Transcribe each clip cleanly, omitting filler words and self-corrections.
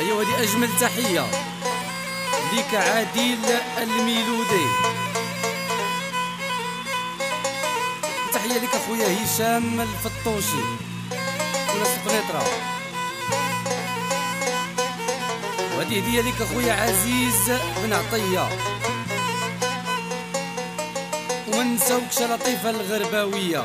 ايوا هذه اجمل تحيه ليك عادل الميلودي. تحيه لك اخويا هشام الفطوشي وناس القنيطره. وهذه هديه لك اخويا عزيز بن عطيه. وما نساوكش لطيفه الغرباويه.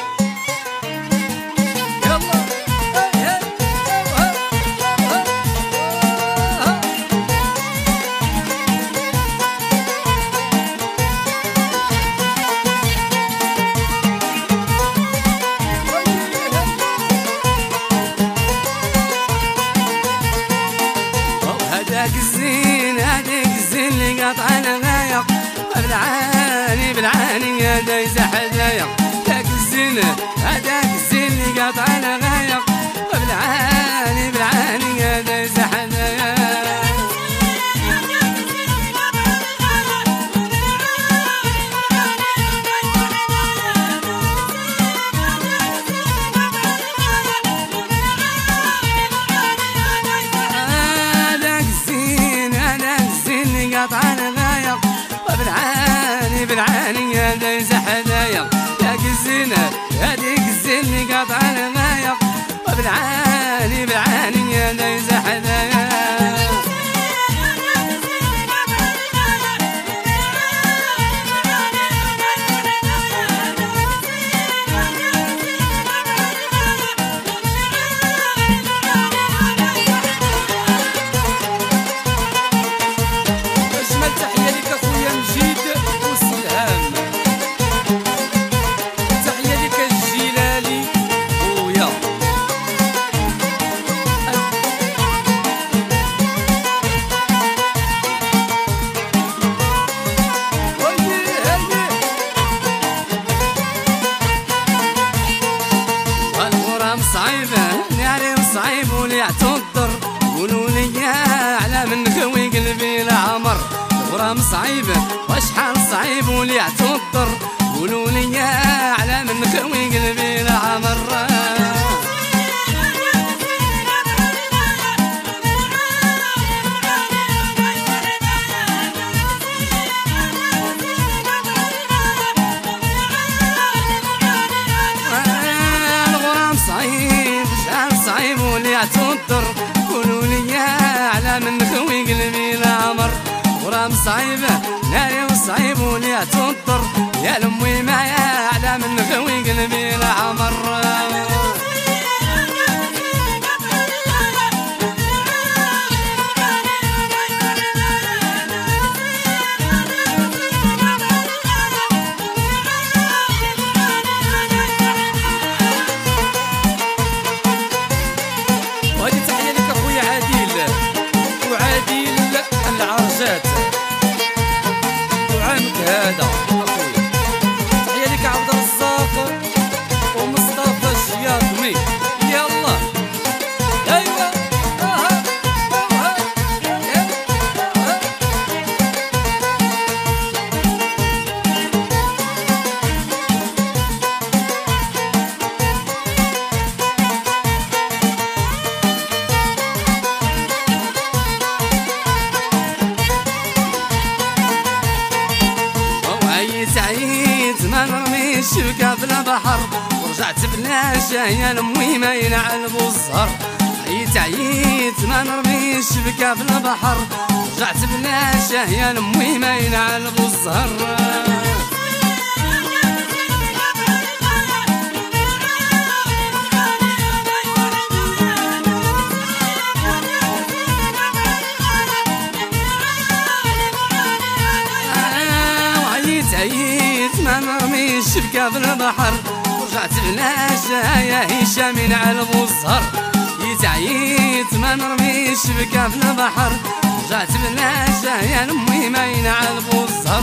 هذاك الزين اللي قطع الغاية بالعاني هذا يزح هدايا. هذاك الزين اللي قطع الغاية بالعاني هذا يزح هدايا. قطع الغاية بالعاني هذا يزح هدايا. هذاك الزين اللي قطع الغاية بالعاني هذا يزح هدايا. صعيب ولي اعتذر قولوا لي على من خوي قلبي العمر. الغرام صعيب وشحال صعيب ولي اعتذر قولوا لي على من خوي قلبي العمر. اعتذر قولوا لي على من خوي قلبي العمر. غرام صعيبه ناري وصعيب ولي اعتذر يا لمي معايا على من خوي قلبي العمر. وعامك هذا اخويا تحية لك عبد الرزاق ومصطفى الشياطمي. يلا ايوا عيت ما نرمي الشبكة في البحر ورجعت بلا شاية لمي ما ينعل بالزهر. عيت ما نرمي الشبكة في البحر ورجعت بلا شاية لمي ما ينعل بالزهر. عيت ما نرمي الشبكة في البحر ورجعت بلا شاية هشام ينعل بالزهر. عيت ما نرمي الشبكة في البحر ورجعت بلا شاية لمي ما ينعل بالزهر.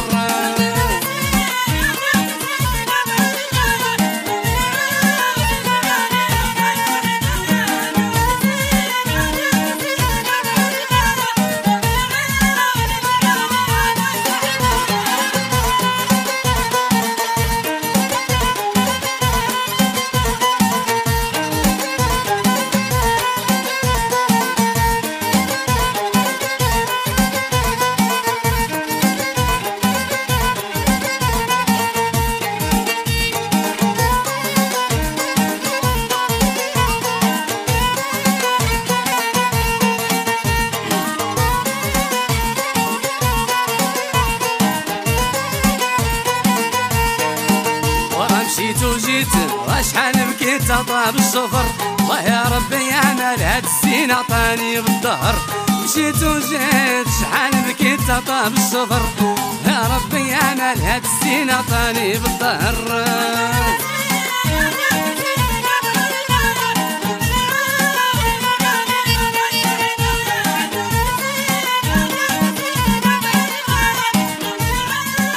وشحال بكيت طاب الشفر الله يا ربي يا مال هاد السين عطاني بالظهر مشيت وجيت شحال بكيت طاب الشفر يا ربي يا مال هاد السين عطاني بالظهر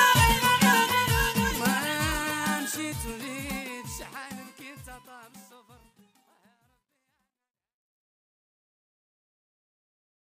مشيت وجيت شحال بكيت طاب الشفر